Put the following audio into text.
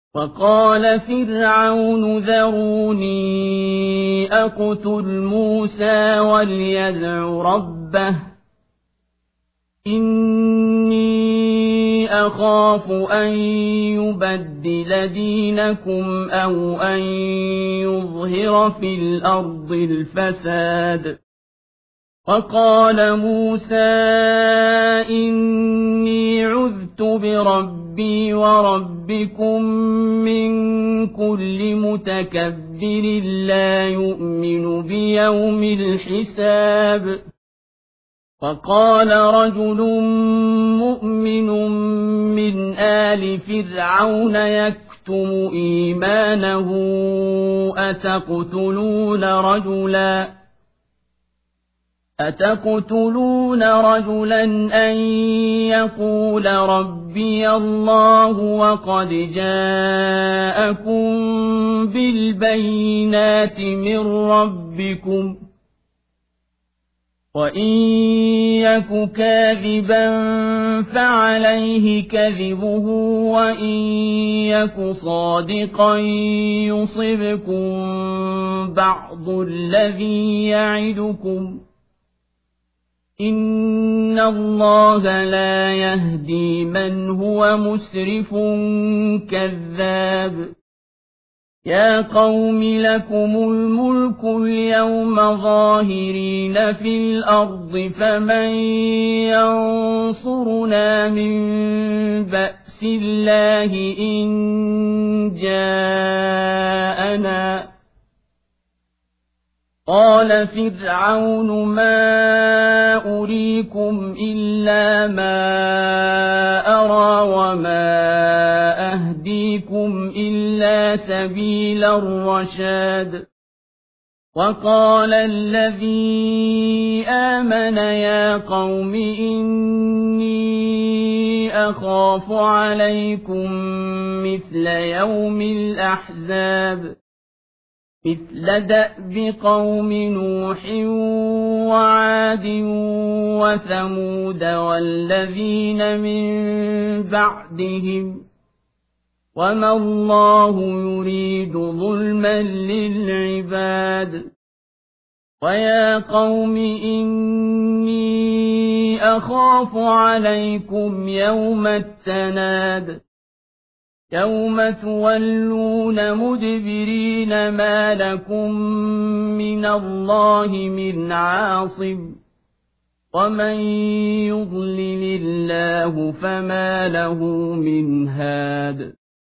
وقال فرعون ذروني أقتل موسى وليدع ربه إني أخاف أن يبدل دينكم أو أن يظهر في الأرض الفساد. وقال موسى إني عذت بربي وربكم من كل متكبر لا يؤمن بيوم الحساب. وقال رجل مؤمن من آل فرعون يكتم إيمانه أتقتلون رجلا أن يقول ربي الله وقد جاءكم بالبينات من ربكم وإن يك كاذبا فعليه كذبه وإن يك صادقا يصبكم بعض الذي يعدكم إن الله لا يهدي من هو مسرف كذاب. يا قوم لكم الملك اليوم ظاهرين في الأرض فمن ينصرنا من بأس الله إن جاءنا. قال فرعون ما أريكم إلا ما أرى وما أهديكم إلا سبيل الرشاد. وقال الذي آمن يا قوم إني أخاف عليكم مثل يوم الأحزاب مثل دأب قوم نوح وعاد وثمود والذين من بعدهم وما الله يريد ظلما للعباد. ويا قوم إني أخاف عليكم يوم التناد يوم تولون مدبرين ما لكم من الله من عاصم ومن يضلل الله فما له من هاد.